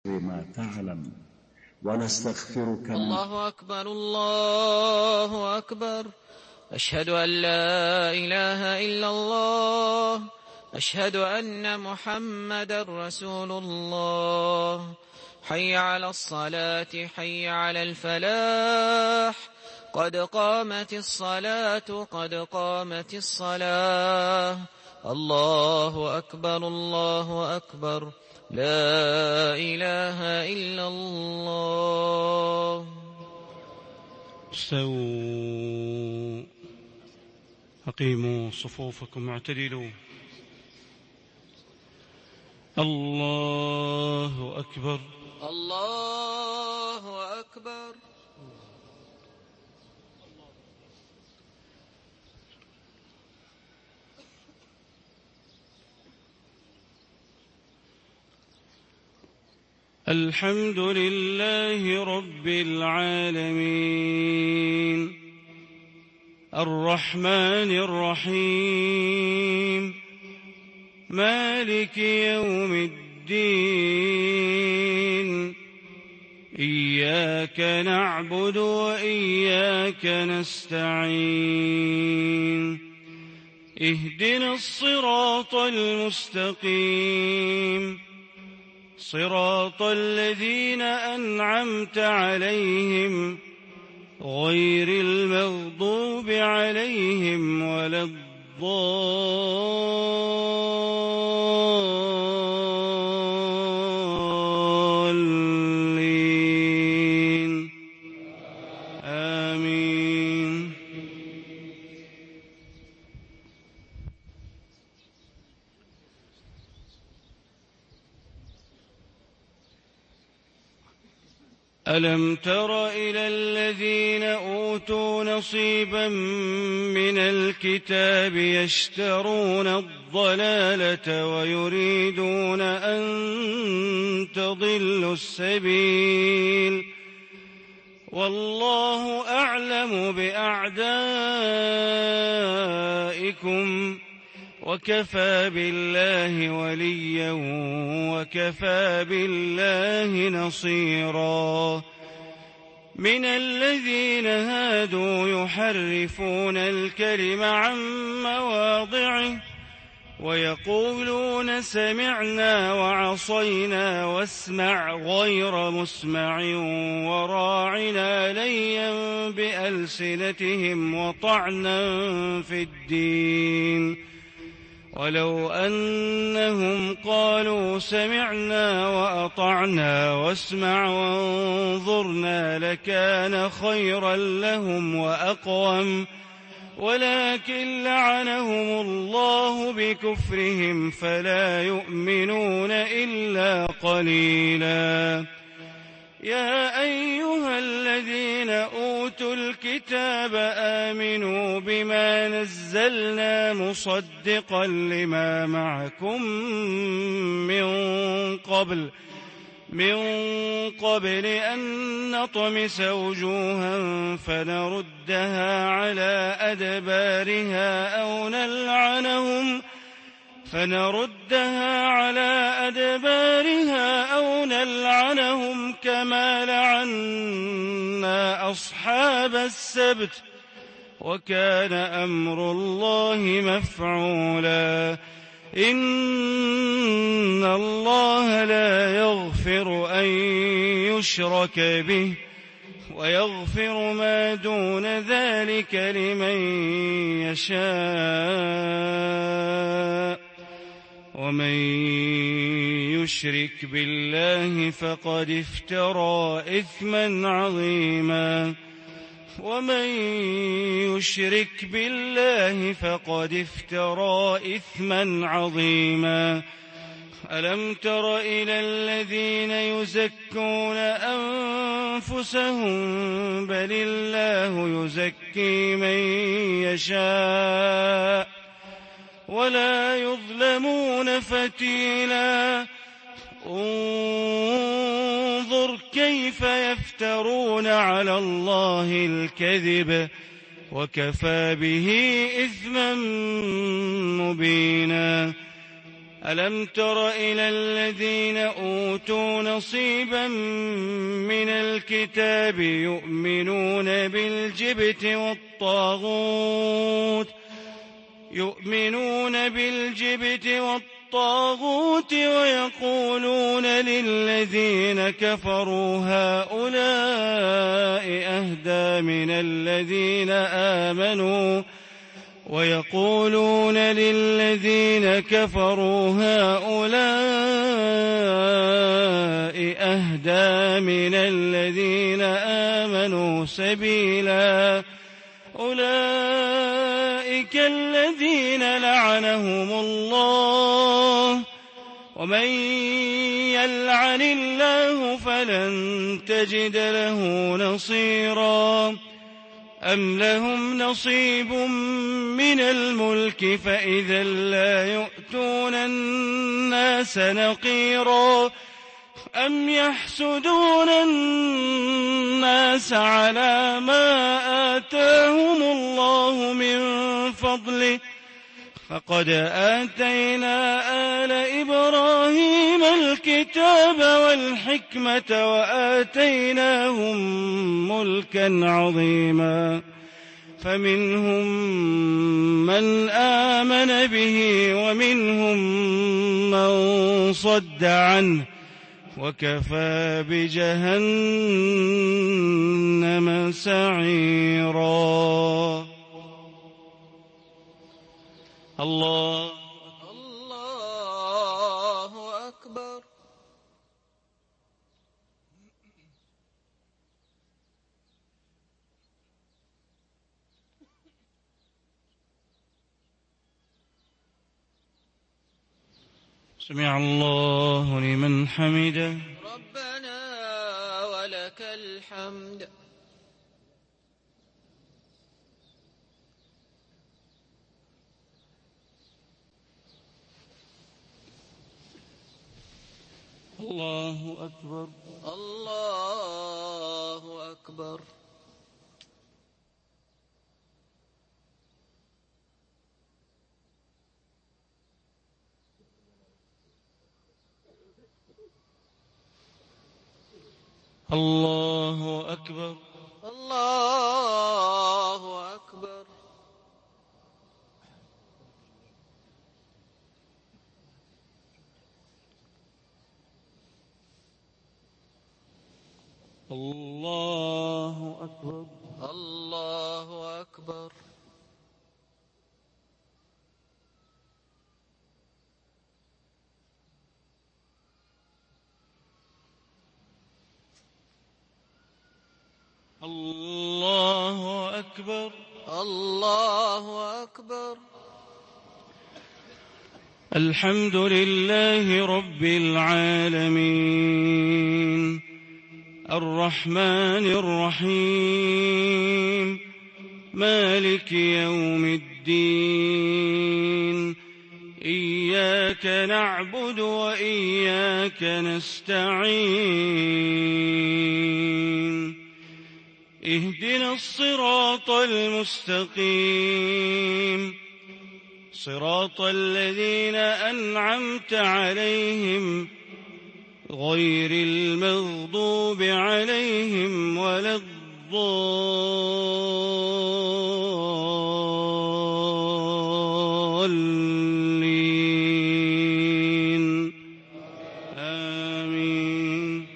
ما تعلم ونستغفرك. الله أكبر الله أكبر. أشهد أن لا إله إلا الله. أشهد أن محمدا رسول الله. حي على الصلاة حي على الفلاح. قد قامت الصلاة قد قامت الصلاة. الله أكبر الله أكبر. لا إله إلا الله. استووا، أقيموا صفوفكم واعتدلوا. الله أكبر الله أكبر. الحمد لله رب العالمين الرحمن الرحيم مالك يوم الدين. إياك نعبد وإياك نستعين. اهدنا الصراط المستقيم صراط الذين أنعمت عليهم غير المغضوب عليهم ولا الضالين. آمين. ألم تر إلى الذين أوتوا نصيبا من الكتاب يشترون الضلالة ويريدون أن تضلوا السبيل والله أعلم بأعدائكم وكفى بالله وليا وكفى بالله نصيرا. من الذين هادوا يحرفون الكلم عن مواضعه ويقولون سمعنا وعصينا واسمع غير مسمع وراعنا ليا بألسنتهم وطعنا في الدين. ولو أنهم قالوا سمعنا وأطعنا واسمع وانظرنا لكان خيرا لهم وأقوم ولكن لعنهم الله بكفرهم فلا يؤمنون إلا قليلا. يا أيها الذين أوتوا الكتاب آمنوا بما نزلنا مصدقا لما معكم من قبل أن نطمس وجوها فنردها على أدبارها أو نلعنهم كما لعنا أصحاب السبت وكان أمر الله مفعولا. إن الله لا يغفر أن يشرك به ويغفر ما دون ذلك لمن يشاء ومن يشرك بالله فقد افترى إثما عظيما. ألم تر إلى الذين يزكون أنفسهم بل الله يزكي من يشاء ولا يظلمون فتيلا. انظر كيف يفترون على الله الكذب وكفى به إثما مبينا. ألم تر إلى الذين أوتوا نصيبا من الكتاب يؤمنون بالجبت والطاغوت ويقولون للذين كفروا هؤلاء أهدى من الذين آمنوا سبيلا أولئك الذين لعنهم الله ومن يلعن الله فلن تجد له نصيرا أم لهم نصيب من الملك فإذا لا يؤتون الناس نقيرا أم يحسدون الناس على ما آتاهم الله من فضله فقد آتينا آل إبراهيم الكتاب والحكمة وآتيناهم ملكا عظيما فمنهم من آمن به ومنهم من صد عنه وكفى بجهنم سعيرا. الله أكبر. سمع الله لمن حمده. ربنا ولك الحمد. الله أكبر. الله أكبر. الله أكبر. الله أكبر. الله أكبر. الله أكبر. الله أكبر. الله أكبر. الحمد لله رب العالمين الرحمن الرحيم مالك يوم الدين إياك نعبد وإياك نستعين اهدنا الصراط المستقيم صراط الذين أنعمت عليهم غير المغضوب عليهم ولا الضالين آمين.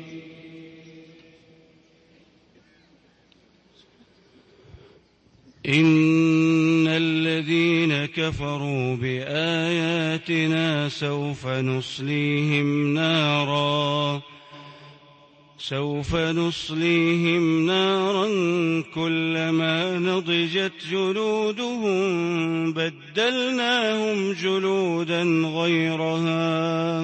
إن الذين كفروا بآياتنا سوف نصليهم نارا كلما نضجت جلودهم بدلناهم جلودا غيرها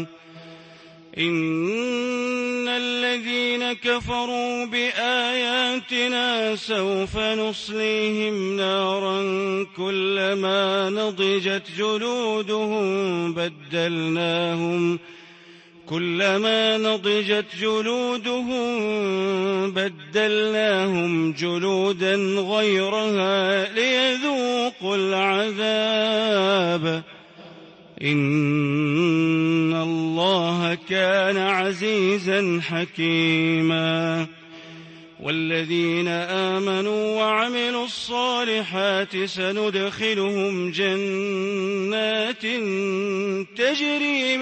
إن الذين كفروا بآياتنا سوف نصليهم نارا كلما نضجت جلودهم بدلناهم جلودا غيرها ليذوقوا العذاب إن الله كان عزيزا حكيما. والذين آمنوا وعملوا الصالحات سندخلهم جنات تجري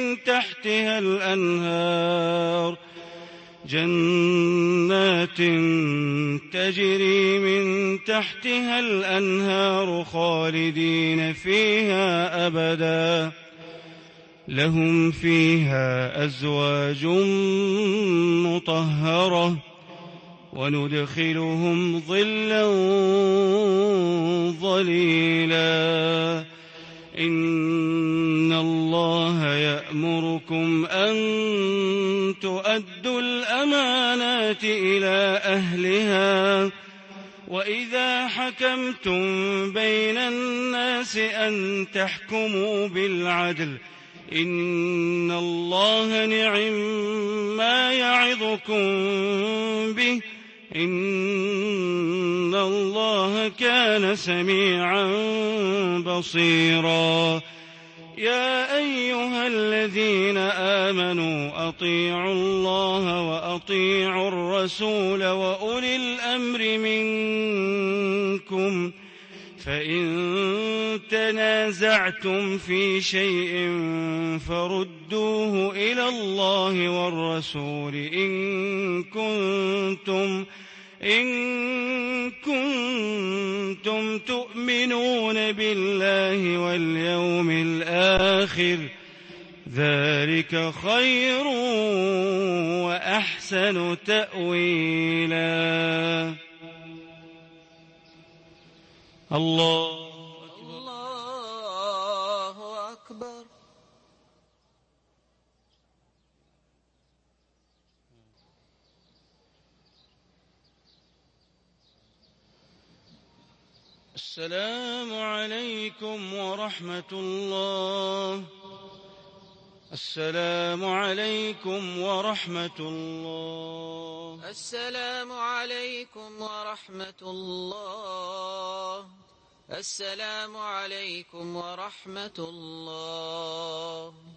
من تحتها الأنهار خالدين فيها أبدا، لهم فيها أزواج مطهرة، وندخلهم ظلا ظليلا. إن الله يأمركم أن تؤدوا الأمانات إلى أهلها، وإذا حكمتم بين الناس أن تحكموا بالعدل، إن الله نعم-ما يعظكم به، إن الله كان سميعا بصيرا. يا أيها الذين آمنوا أطيعوا الله وأطيعوا الرسول وأولي الأمر منكم، فإن تنازعتم في شيء فردوه إلى الله والرسول إن كنتم تؤمنون بالله واليوم الآخر، ذلك خير وأحسن تأويلا. الله أكبر. السلام عليكم ورحمة الله. السلام عليكم ورحمة الله. السلام عليكم ورحمة الله. السلام عليكم ورحمة الله.